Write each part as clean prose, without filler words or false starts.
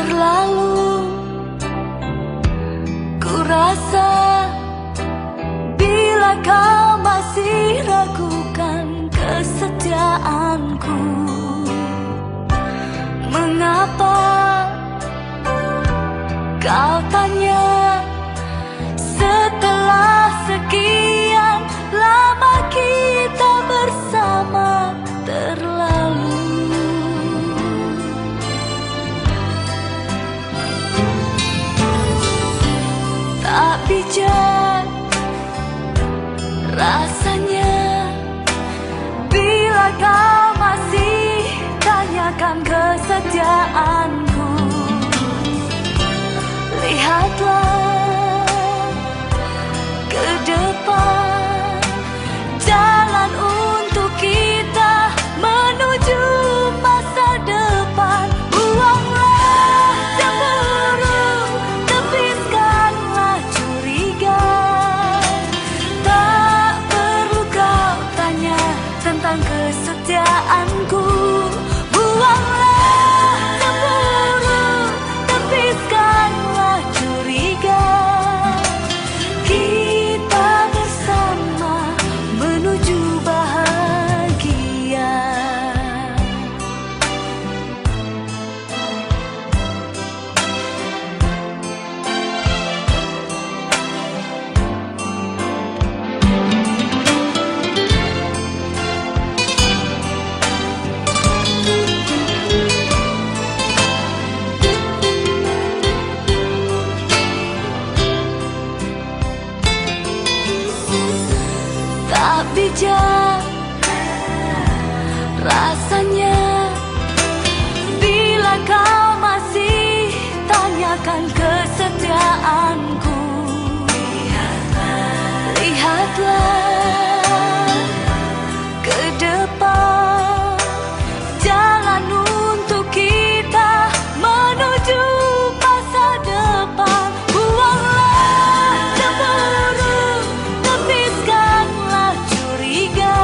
Terlalu ku rasa bila kau masih ragukan kesetiaanku. Mengapa kau tanya setelah sekian lama kita bersama terlalu. Tak bijak rasanya bila kau masih tanyakan kesetiaanku. Lihatlah ke depan, jalan untuk kita menuju masa depan. Buanglah cemburu, tepiskanlah curiga. Tak perlu kau tanya tentang kesetiaanku. Buanglah cemburu, tepiskanlah curiga. Kita bersama menuju bahagia. Tak bijak rasanya bila kau masih tanyakan kesetiaanku. Lihatlah ke depan, jalan untuk kita menuju masa depan. Buanglah cemburu, tepiskanlah curiga.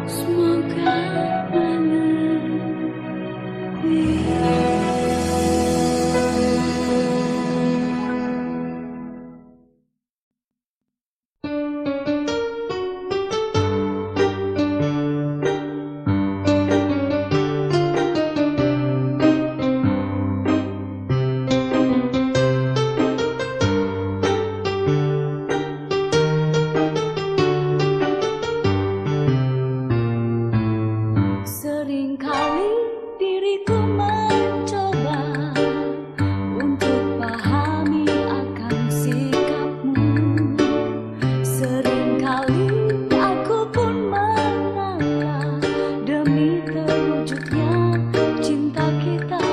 semoga seringkali diriku mencoba untuk pahami akan sikapmu. Seringkali aku pun mengalah demi terwujudnya cinta kita.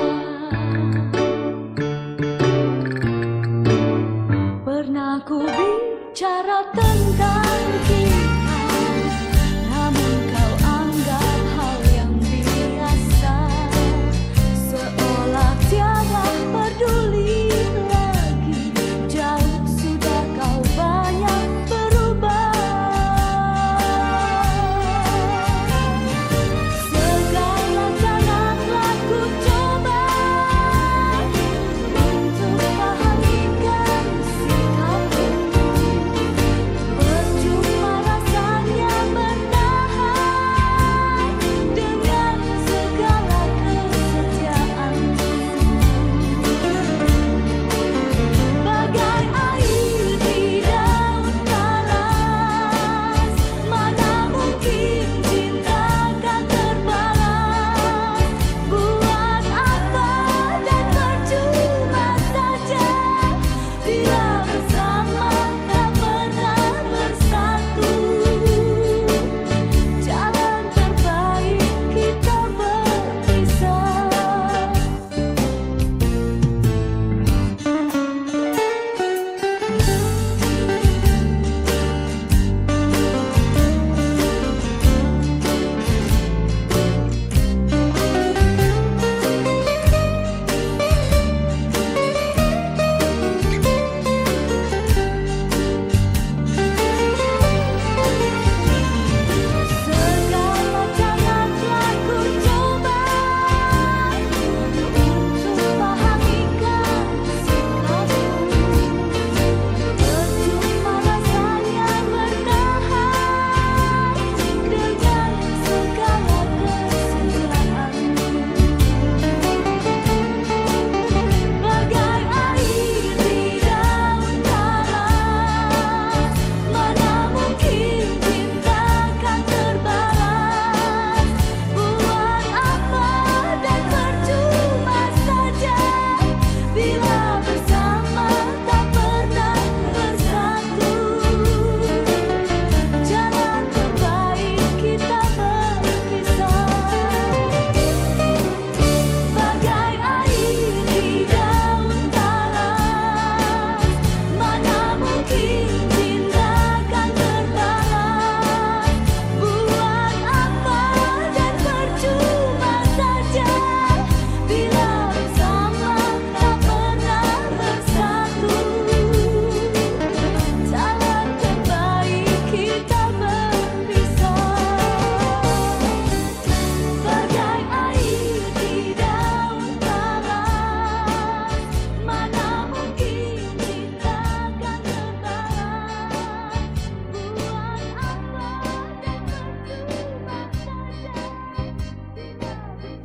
Pernah ku bicara tentang kita, namun kau anggap hal yang biasa, seolah tiada peduli lagi. Jauh sudah kau banyak berubah. Segala cara telah ku coba untuk pahamikan sikapmu. Percuma rasanya bertahan dengan segala kesetiaanmu. Bagai air di daun talas, mana mungkin cinta kan terbalas. Buat apa dan percuma saja bila bersama tak pernah bersatu. Jalan terbaik kita berpisah. Segala cara telah ku coba untuk pahamikan sikapmu. Percuma rasanya bertahan dengan segala kesetiaanmu. Bagai air di daun talas, mana mungkin cinta kan terbalas. Buat apa dan percuma saja bila bersama tak pernah bersatu. Jalan terbaik kita berpisah. Bagai air di daun talas, mana mungkin cinta kan terbalas. Buat apa dan percuma saja bila bersama tak pernah bersatu. Jalan terbaik kita berpisah. Bagai air di daun talas, mana mungkin cinta kan terbalas. Buat apa dan percuma saja bila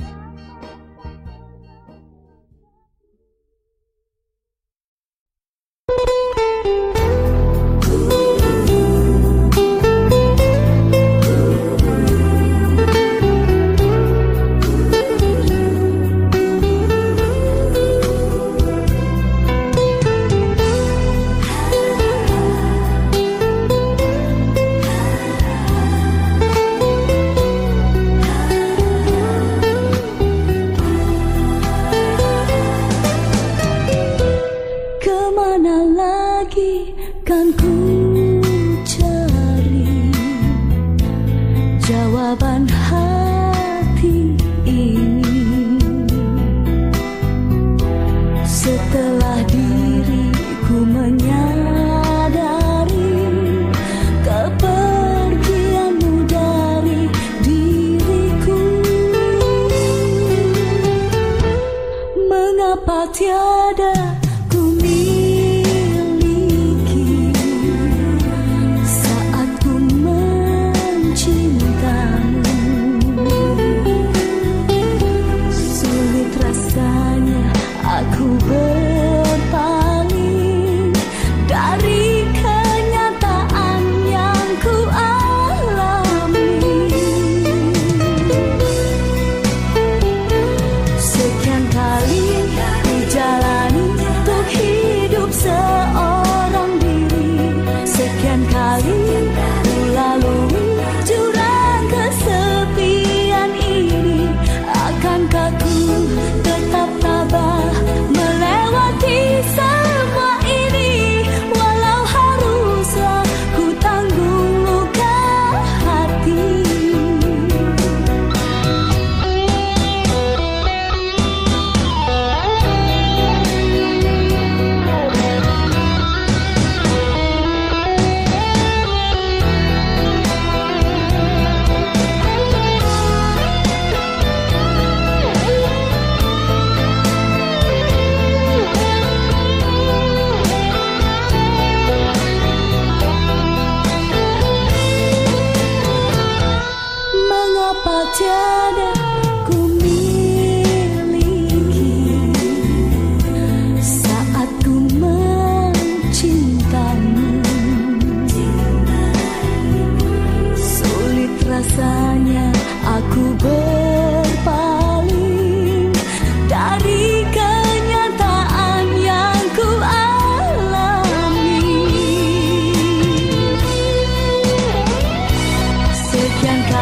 kemana lagi kan ku cari jawaban hati ini, setelah diriku menyadari kepergianmu dari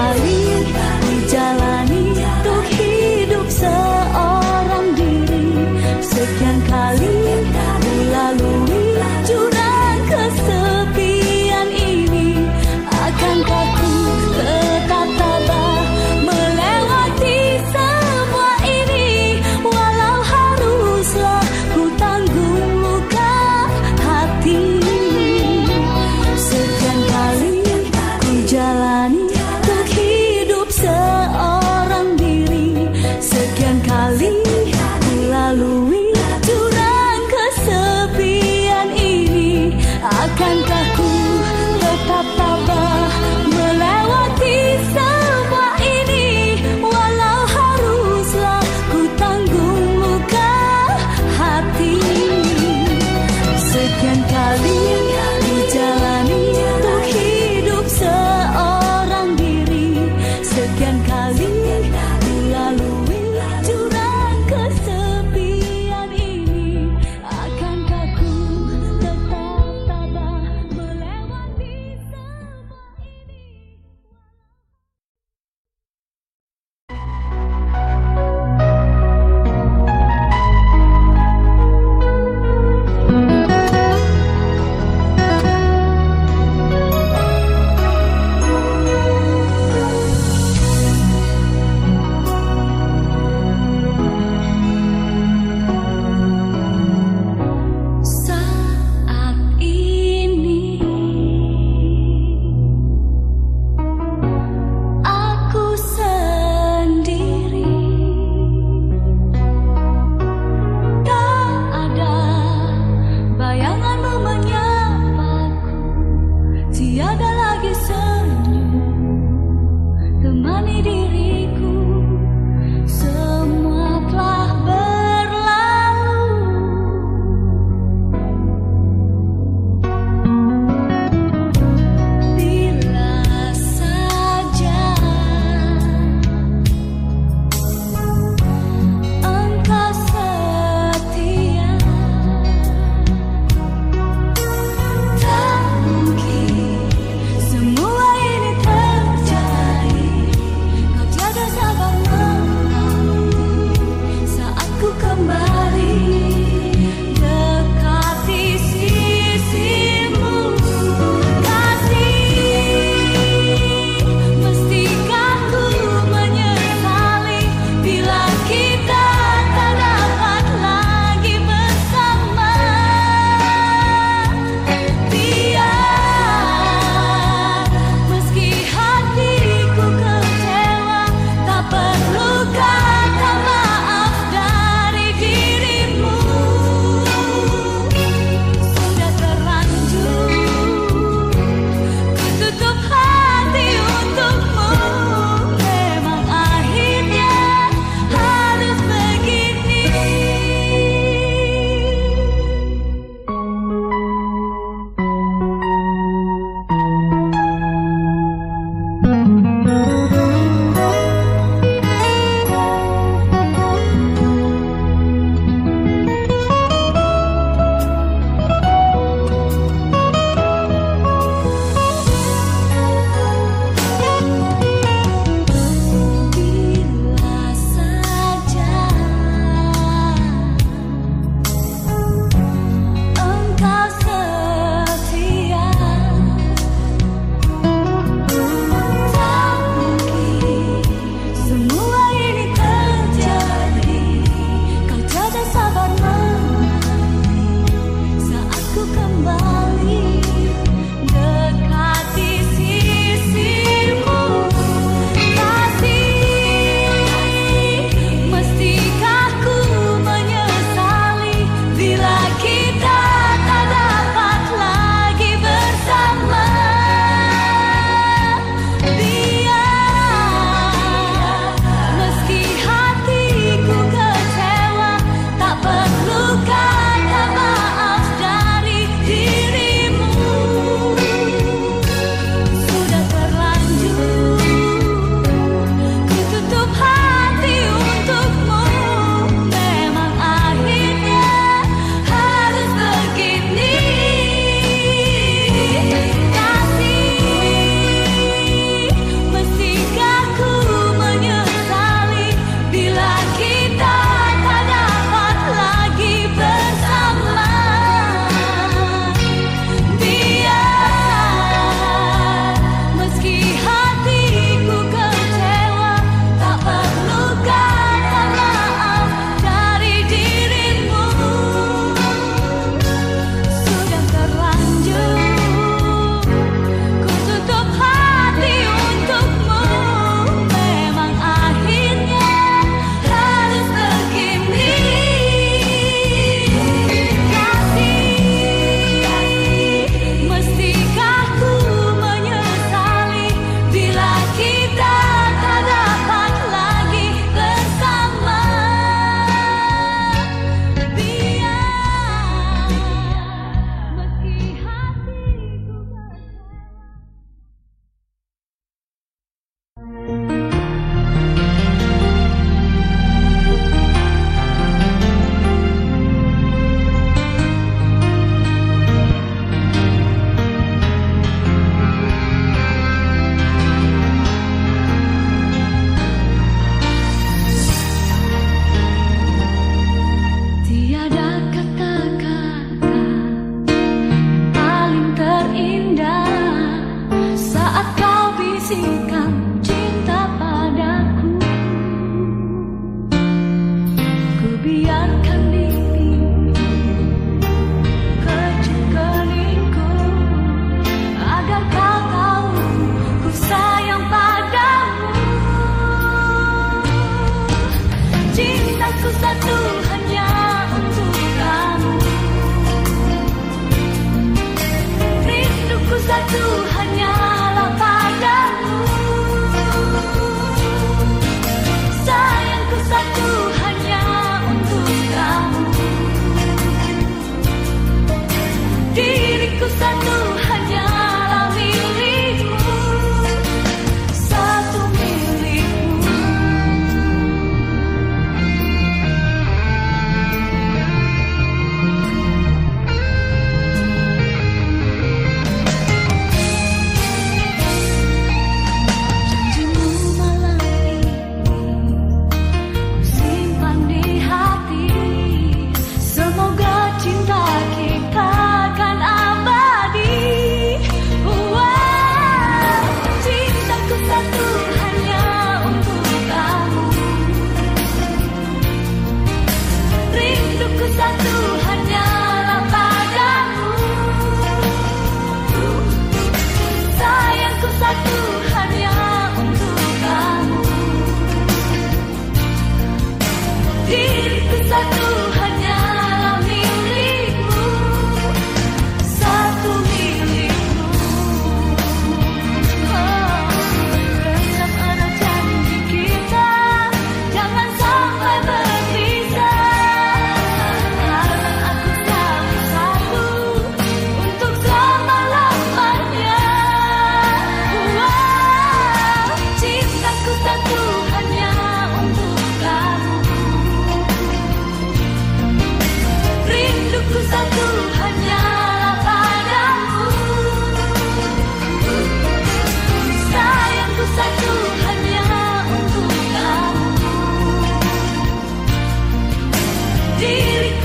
kali ku jalani untuk hidup seorang diri. Sekian kali ku lalui jurang kesepian ini. Akankah ku tetap tabah melewati semua ini, walau haruslah ku tanggung luka hati. Sekian kali ku jalani untuk hidup seorang diri. Sekian kali ku lalui jurang kesepian ini. Akankah ku tetap tabah melewati semua ini, walau haruslah ku tanggung luka hati. Sekian kali ku jalani untuk hidup seorang diri. Sekian kali ku lalui jurang kesepian ini. Akankah ku tetap tabah melewati semua ini? Saat ini aku sendiri, tak ada bayanganmu menyapaku, tiada lagi senyum temani diriku. Semua telah berlalu. Bila saja engkau setia, tak mungkin semua ini terjadi.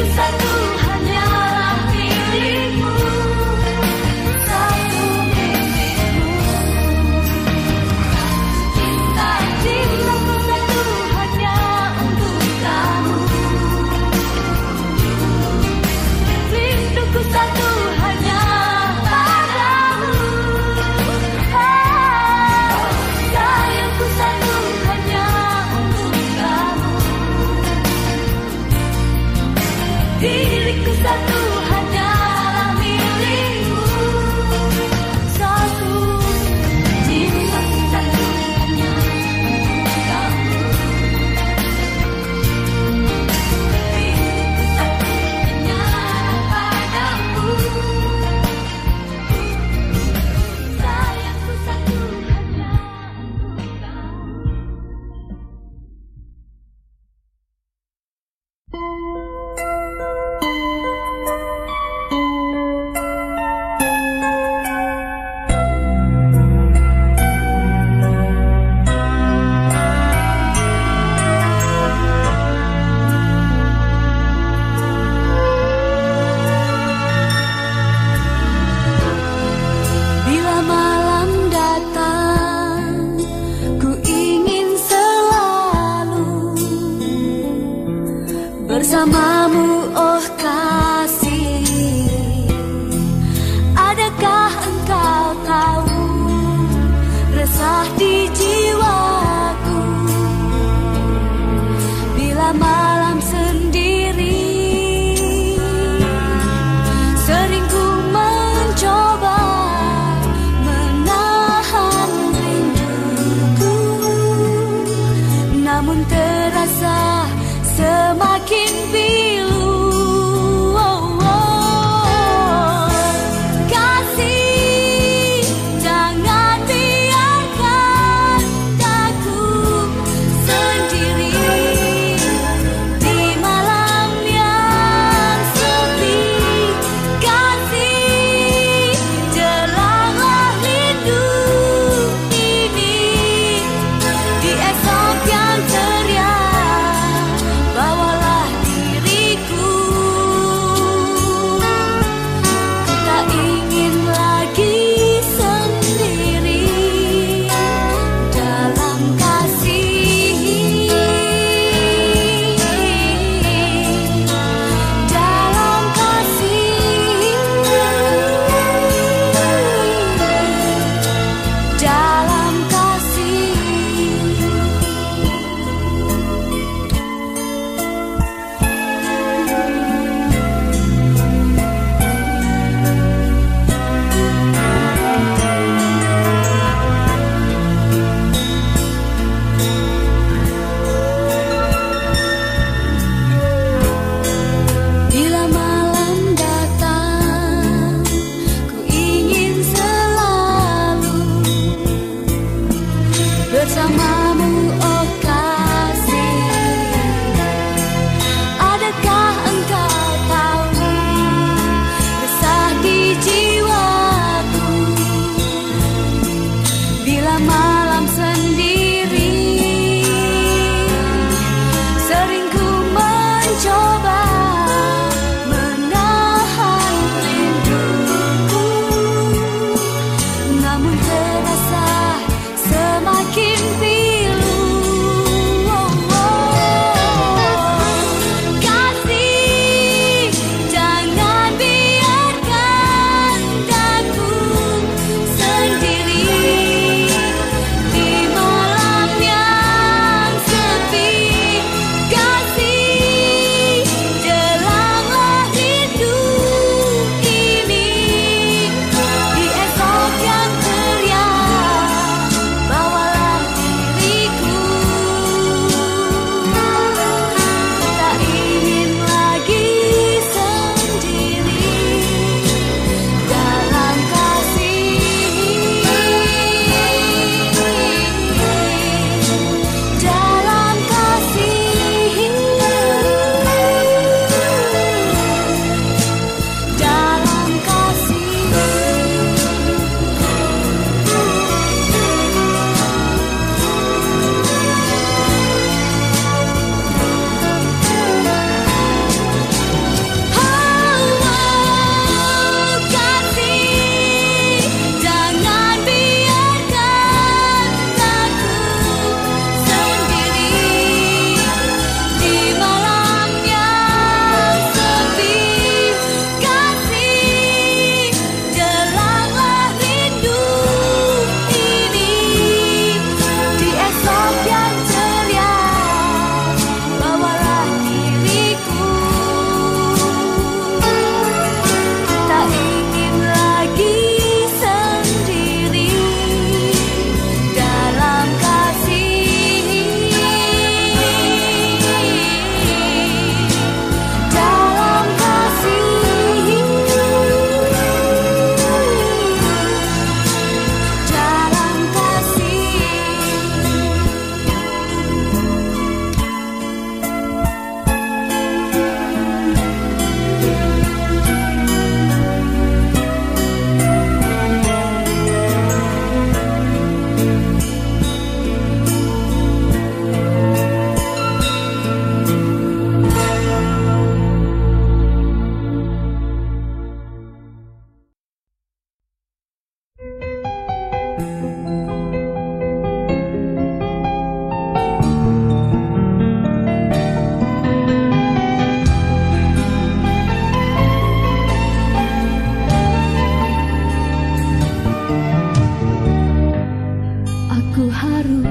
satu hanyalah milikmu, satu milikmu. Cintaku satu hanya untuk kamu, rinduku satu hanya padamu. Sayangku satu hanya untuk kamu, diriku satu hanyalah milikmu, satu cintaku satu hanya untuk kamu, rinduku satu hanya padamu. Sayangku satu hanya untuk kamu. Bila malam datang, ku ingin selalu bersamamu, oh kasih. Adakah engkau tahu resah di jiwaku bila malam sendiri? Sering ku mencoba menahan rinduku, namun terasa semakin pilu. Kasih, jangan biarkan aku sendiri di malam yang sepi. Kasih, jelanglah rindu ini di esok yang ceria. Bawalah diri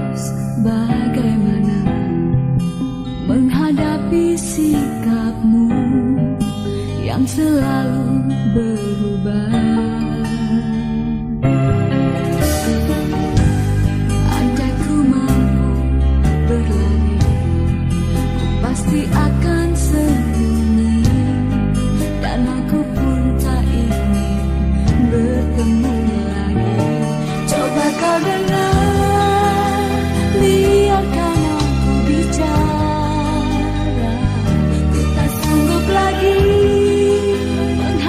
harus bagaimana menghadapi sikapmu yang selalu berubah. Andai ku mampu berlari, ku pasti akan sembunyi, dan aku pun tak ingin bertemu lagi. Coba kau dengar, biarkan aku bicara. Ku tak sanggup lagi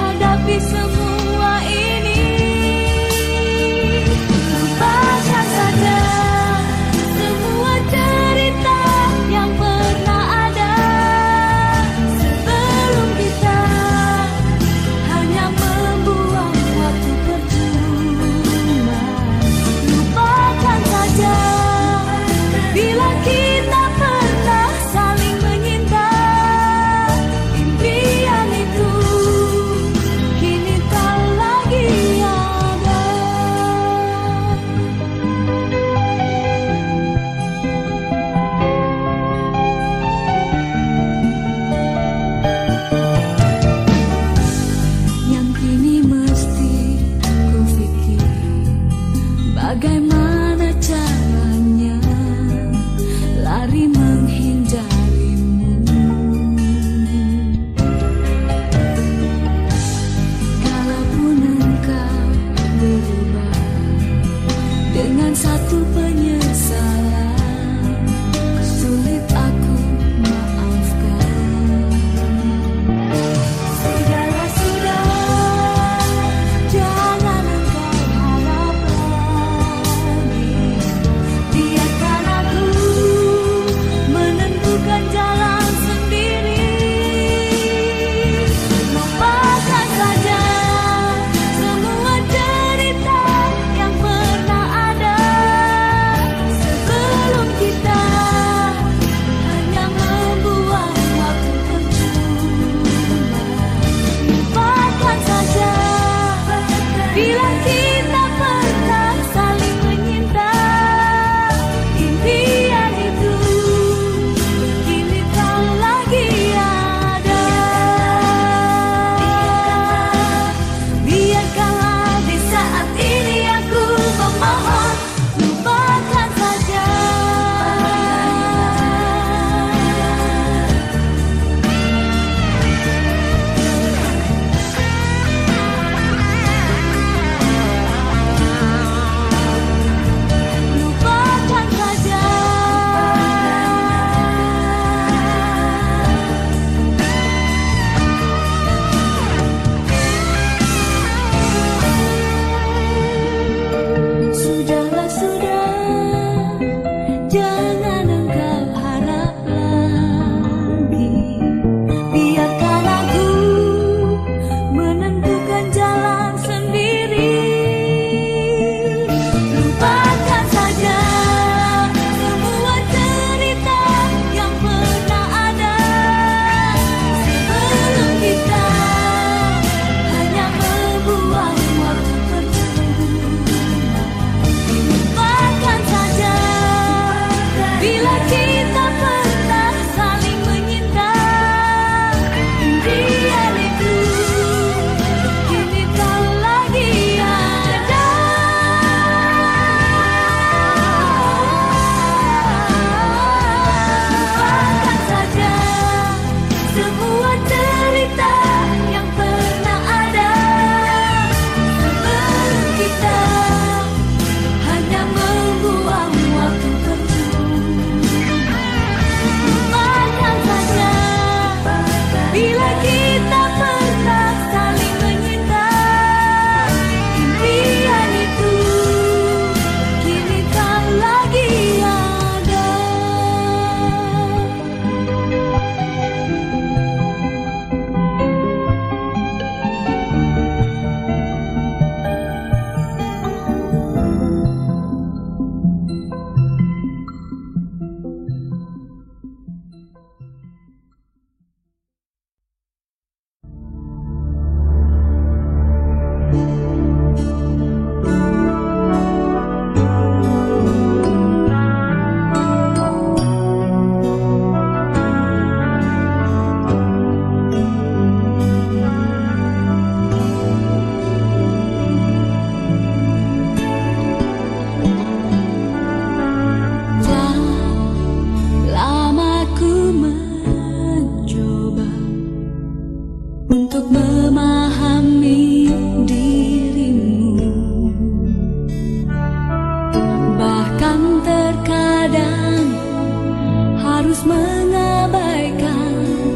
mengabaikan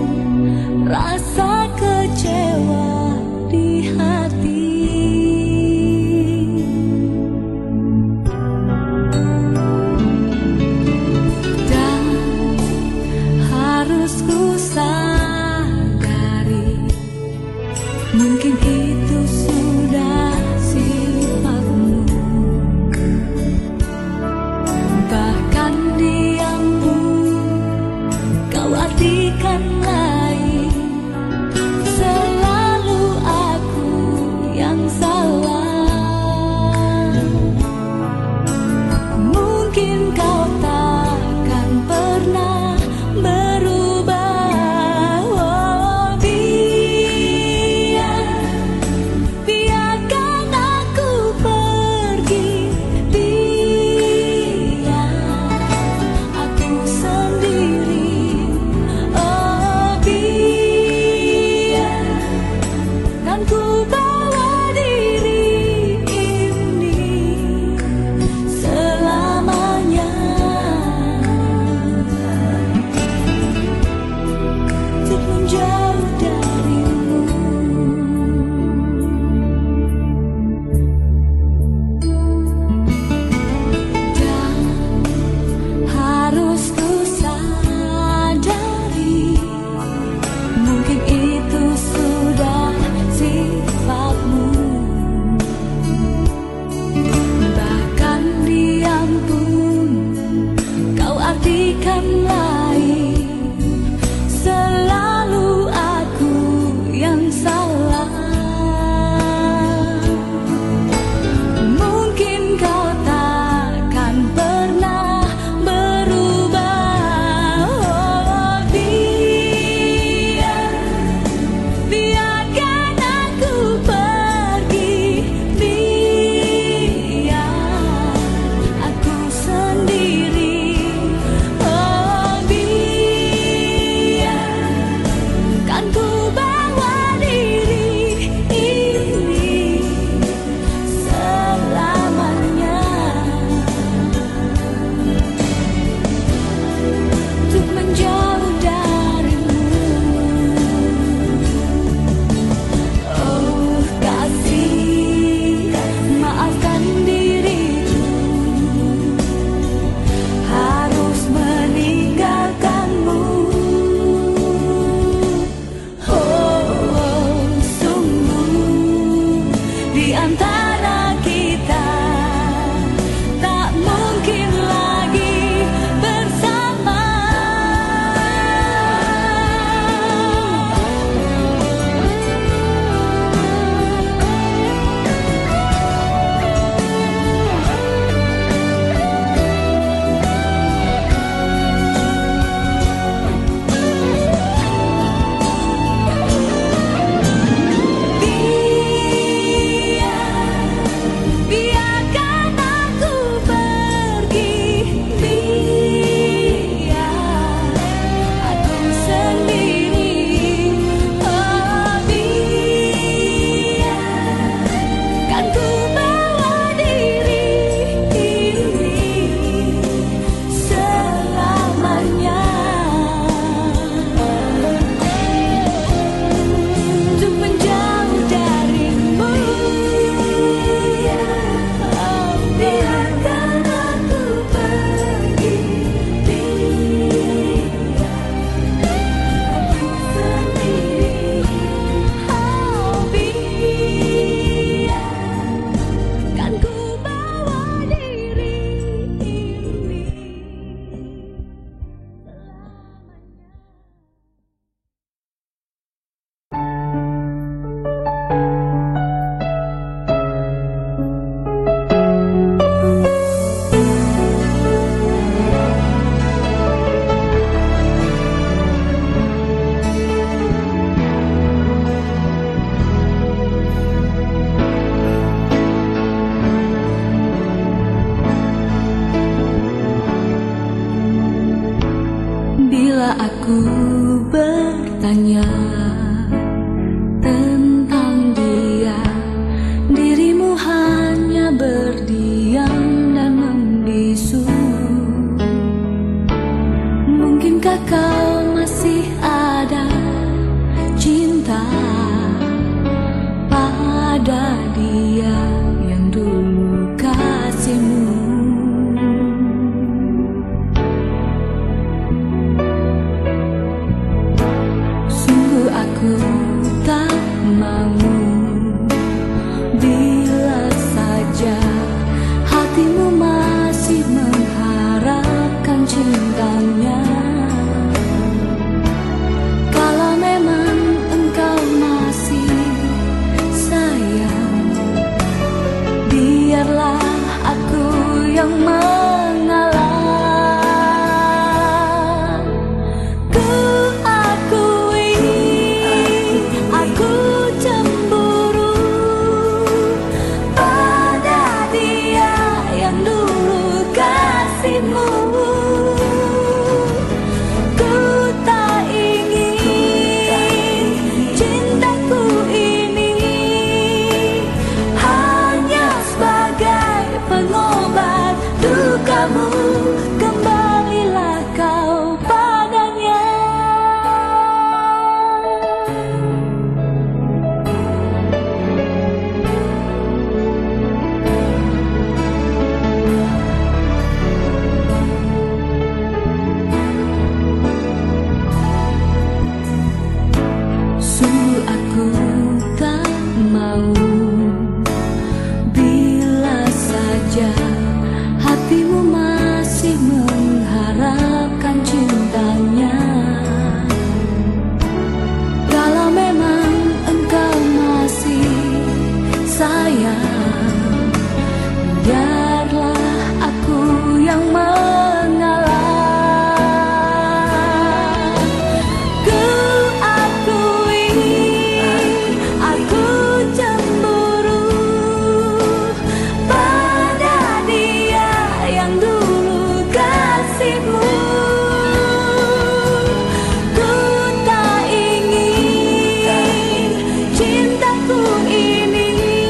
rasa kecewa di hati. Dan harus ku sadari, mungkin itu sudah sifatmu. Bahkan diammu kau artikan lain, selalu aku yang salah. Mungkin kau takkan pernah berubah. Oh, biarkan aku pergi, biar aku sendiri. Oh, biarkan ku bawa diri ini selamanya, untuk menjauh darimu. Dan harus ku sadari, mungkin itu sudah sifatmu. Bahkan diam pun kau artikan lain, selalu aku yang salah. Mungkin kau takkan pernah berubah. Oh, biarkan aku pergi, biar aku sendiri. Oh, biarkan ku bawa diri ini selamanya, untuk menjauh darimu. Oh kasih, maafkan diriku, harus meninggalkanmu. Oh, sungguh di antara kita tak mungkin lagi bersama. Biarkan aku pergi, biar aku sendiri. Oh, biarkan ku bawa diri ini selamanya, untuk menjauh darimu. Oh, biarkan aku pergi, biar aku sendiri. Oh, biarkan ku bawa diri ini selamanya. Bila aku bertanya tentang dia, dirimu hanya berdiam dan membisu. Mungkinkah Tanda kau masih ada cinta pada dia yang dulu kasihmu. Sungguh aku tak mau bila saja hatimu masih mengharapkan cintanya. Kalau memang engkau masih sayang, biarlah aku yang mengalah. Ku akui aku cemburu pada dia yang dulu kasihmu. Ku tak ingin cintaku ini hanya sebagai pengobat dukamu. Kembalilah kau padanya. Sungguh aku tak mau bila saja hatimu masih mengharapkan cintanya. Kalau memang engkau masih sayang, biarlah aku yang mengalah. Ku akui aku cemburu pada dia yang dulu kasihmu. Ku tak ingin cintaku ini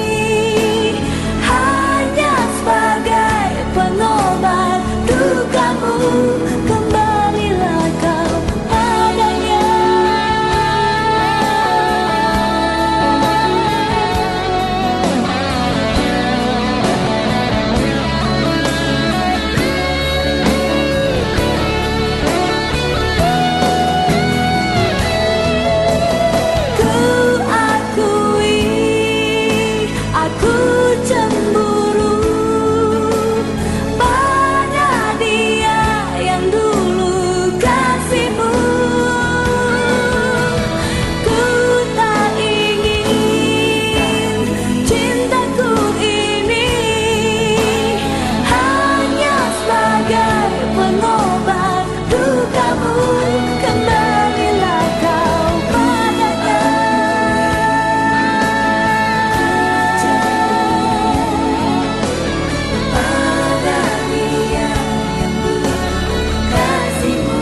hanya sebagai pengobat dukamu. Kembalilah kau padanya. Ku akui aku cemburu pada dia yang dulu kasihmu. Ku tak ingin cintaku ini hanya sebagai pengobat dukamu. Kembalilah kau padanya. Pada dia yang dulu kasihmu.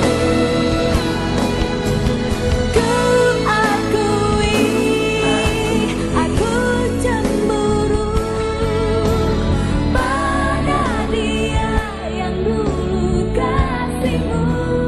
Ku akui aku cemburu pada dia yang dulu kasihmu.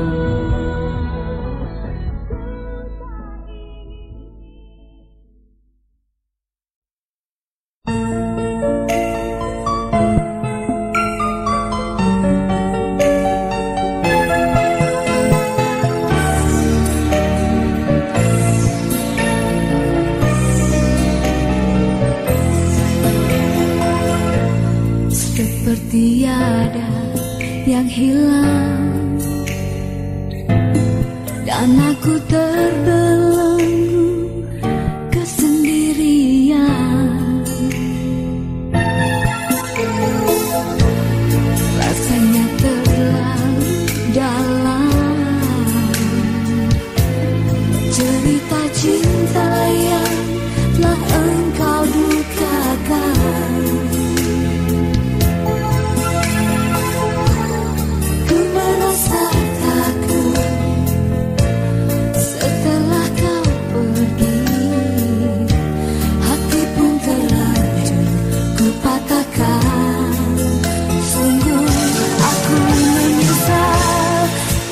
Seperti ada yang hilang dan aku terbelenggu kesendirian. Rasanya terlalu dalam cerita cinta yang telah engkau dukakan. Ku merasa takut setelah kau pergi. Hati pun terlanjur ku patahkan. Sungguh aku menyesal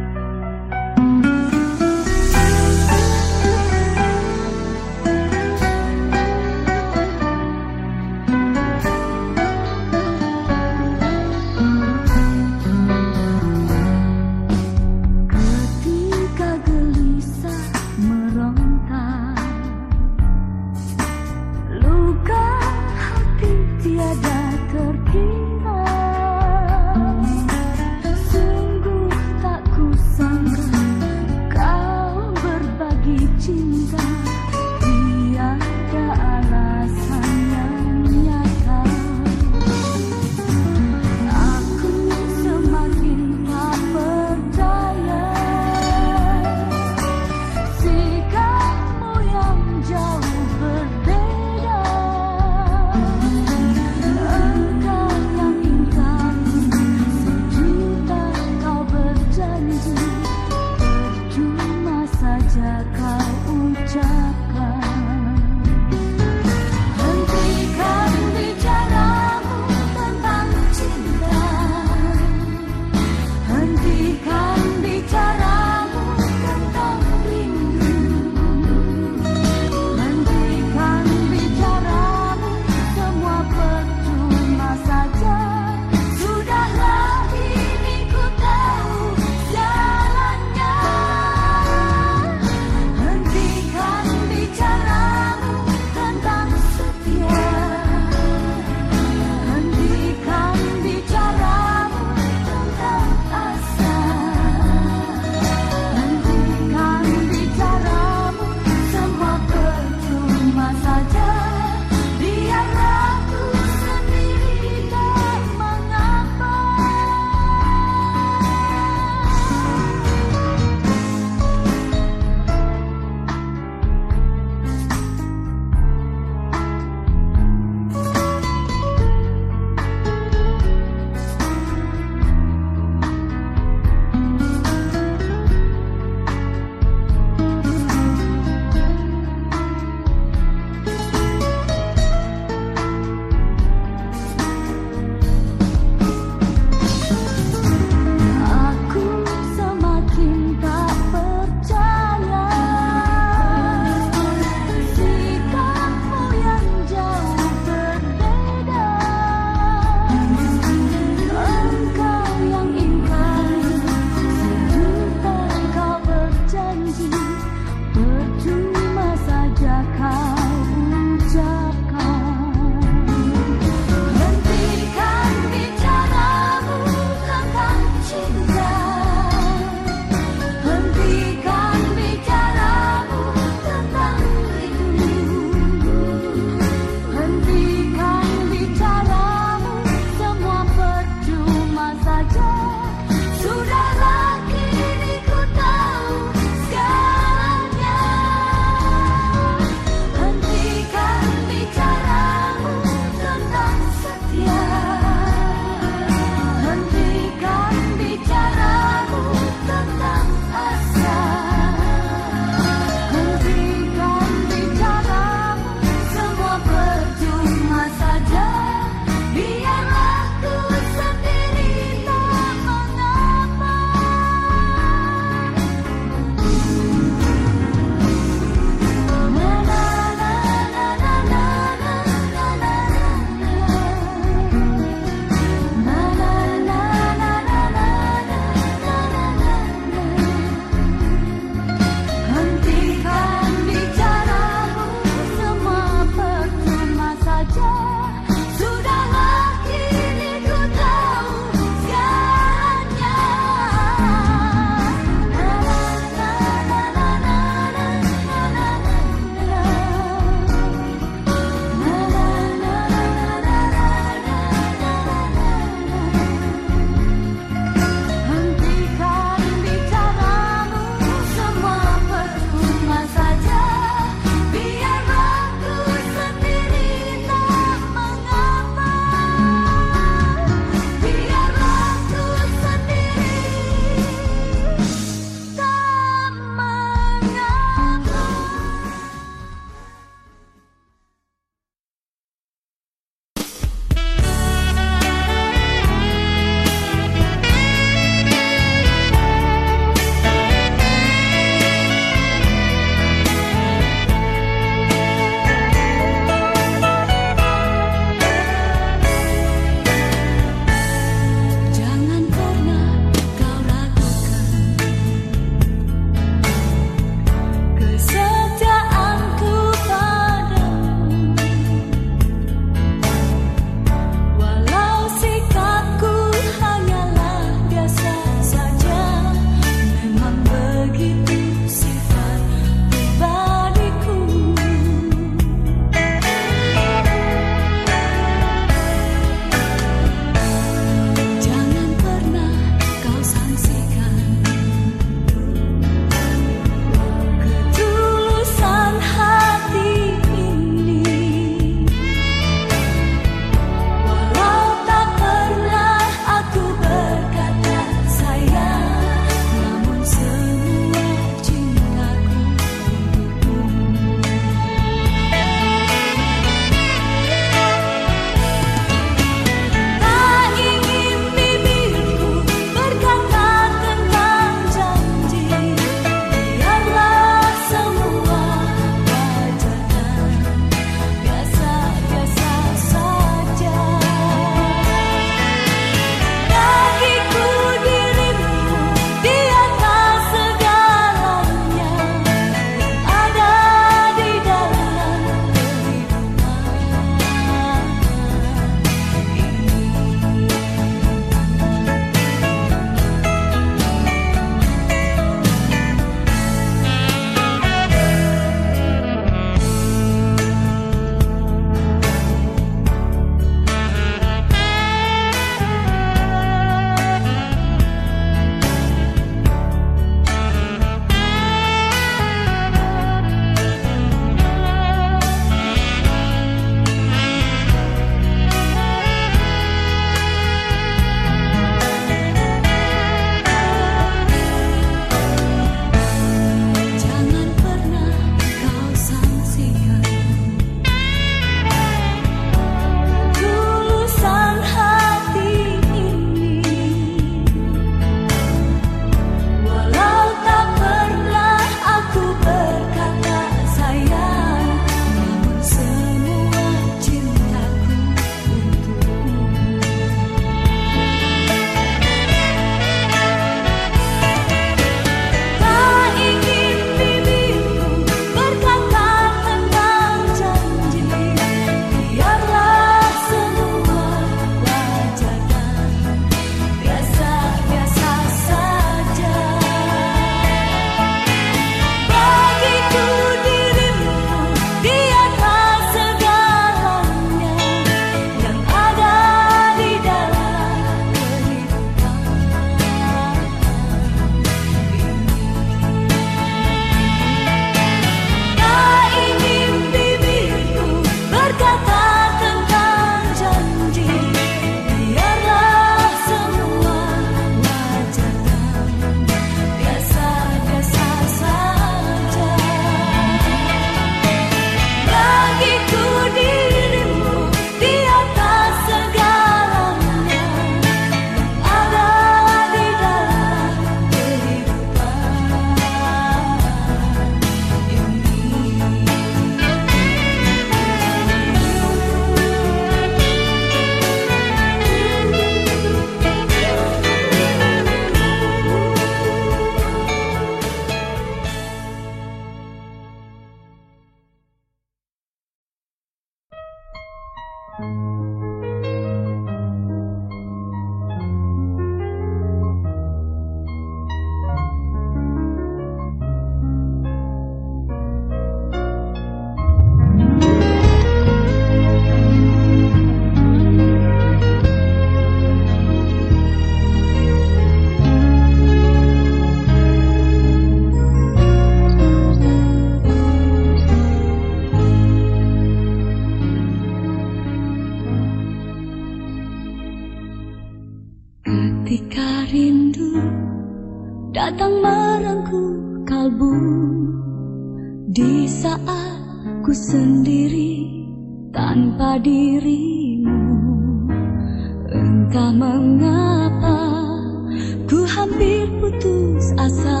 rindu datang merengkuh kalbu di saat ku sendiri tanpa dirimu. Entah mengapa ku hampir putus asa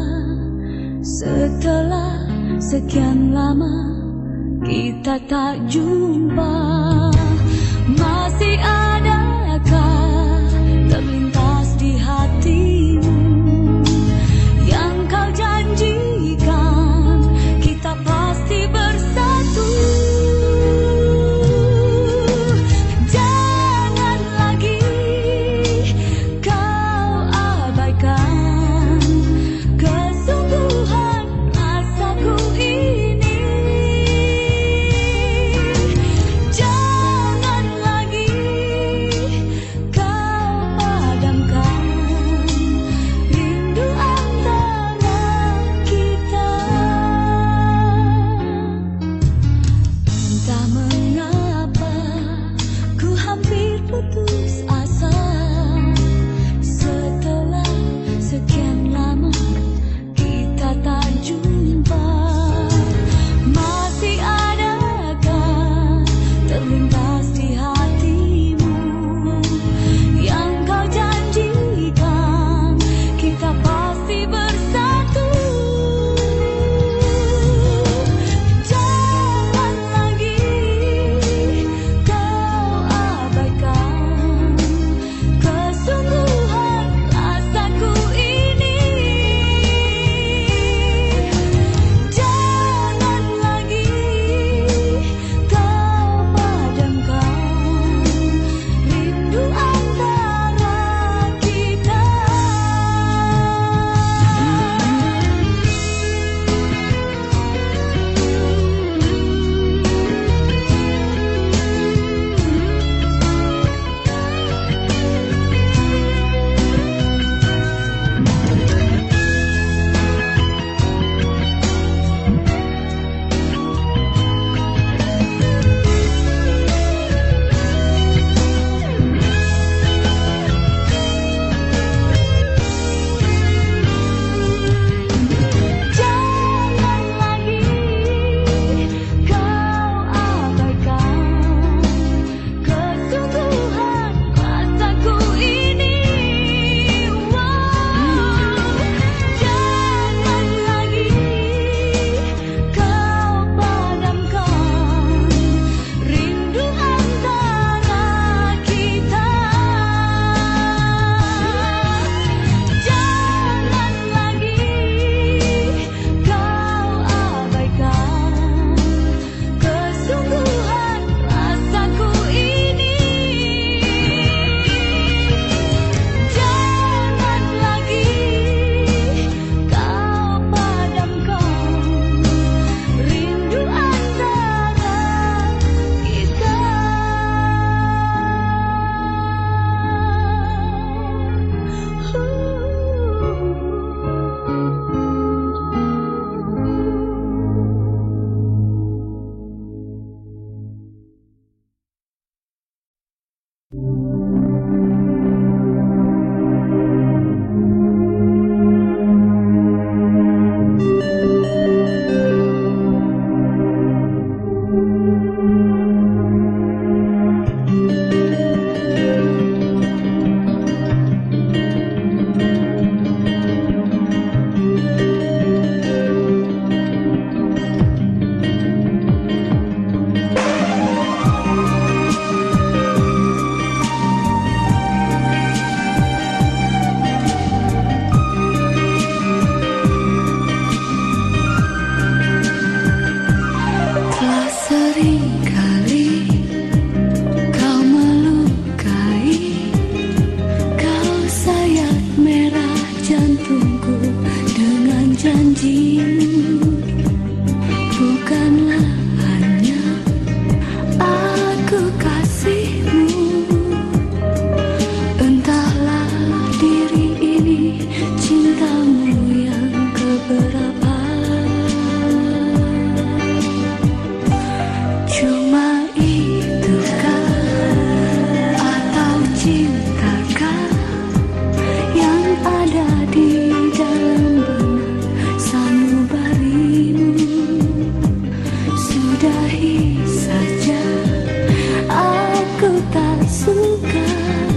setelah sekian lama kita tak jumpa. Masih adakah terlintas di hatimu yang kau janjikan kita pasti bersatu? Jangan lagi kau abaikan kesungguhan asaku ini. Jangan ada di dalam benak sanubarimu. Sudahi saja, aku tak suka.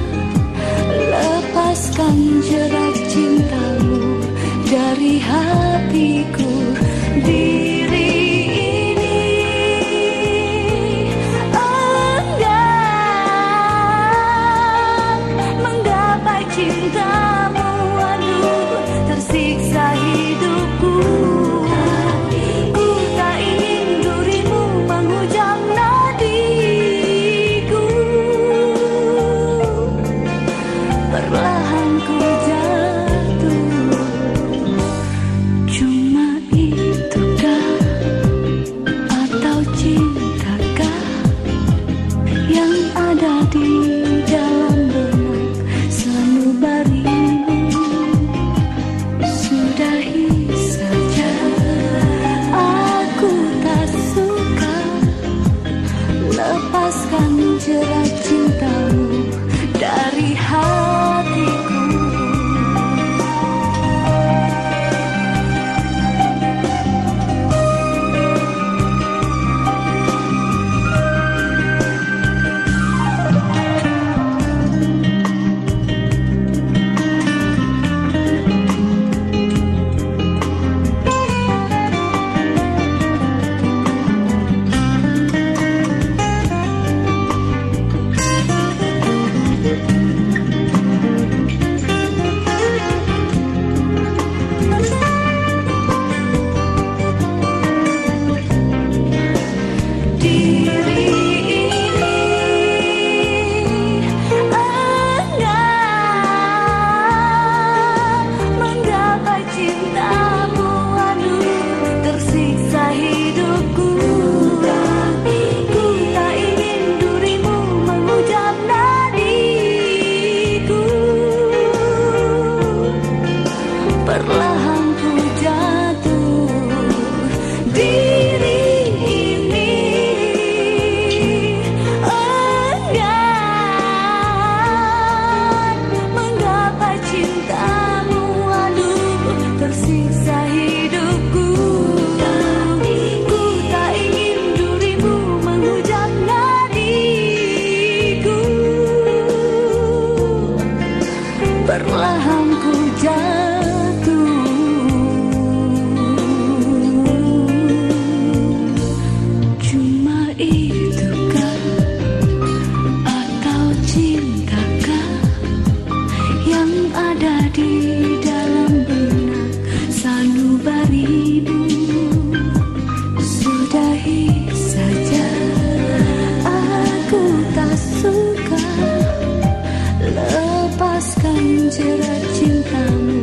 Lepaskan jerat cintamu dari hatiku. Diri ini enggan menggapai cintamu. Aduh, tersiksa hidupku. Ku tak ingin durimu menghujam nadiku. Perlahan ku jatuh. Cuma itukah atau cintakah yang ada di dalam benak sanubarimu? Sudahi saja, aku tak suka. Lepaskan jerat cintamu dari hatiku. Perlahan ku jatuh. Diri ini enggan menggapai cintamu. Aduh, tersiksa hidupku. Ku tak ingin durimu menghujam nadiku. Perlahan ku jatuh. Cuma itukah atau cintakah yang ada di dalam benak sanubarimu? Sudahi saja, aku tak suka. Lepaskan jerat cintamu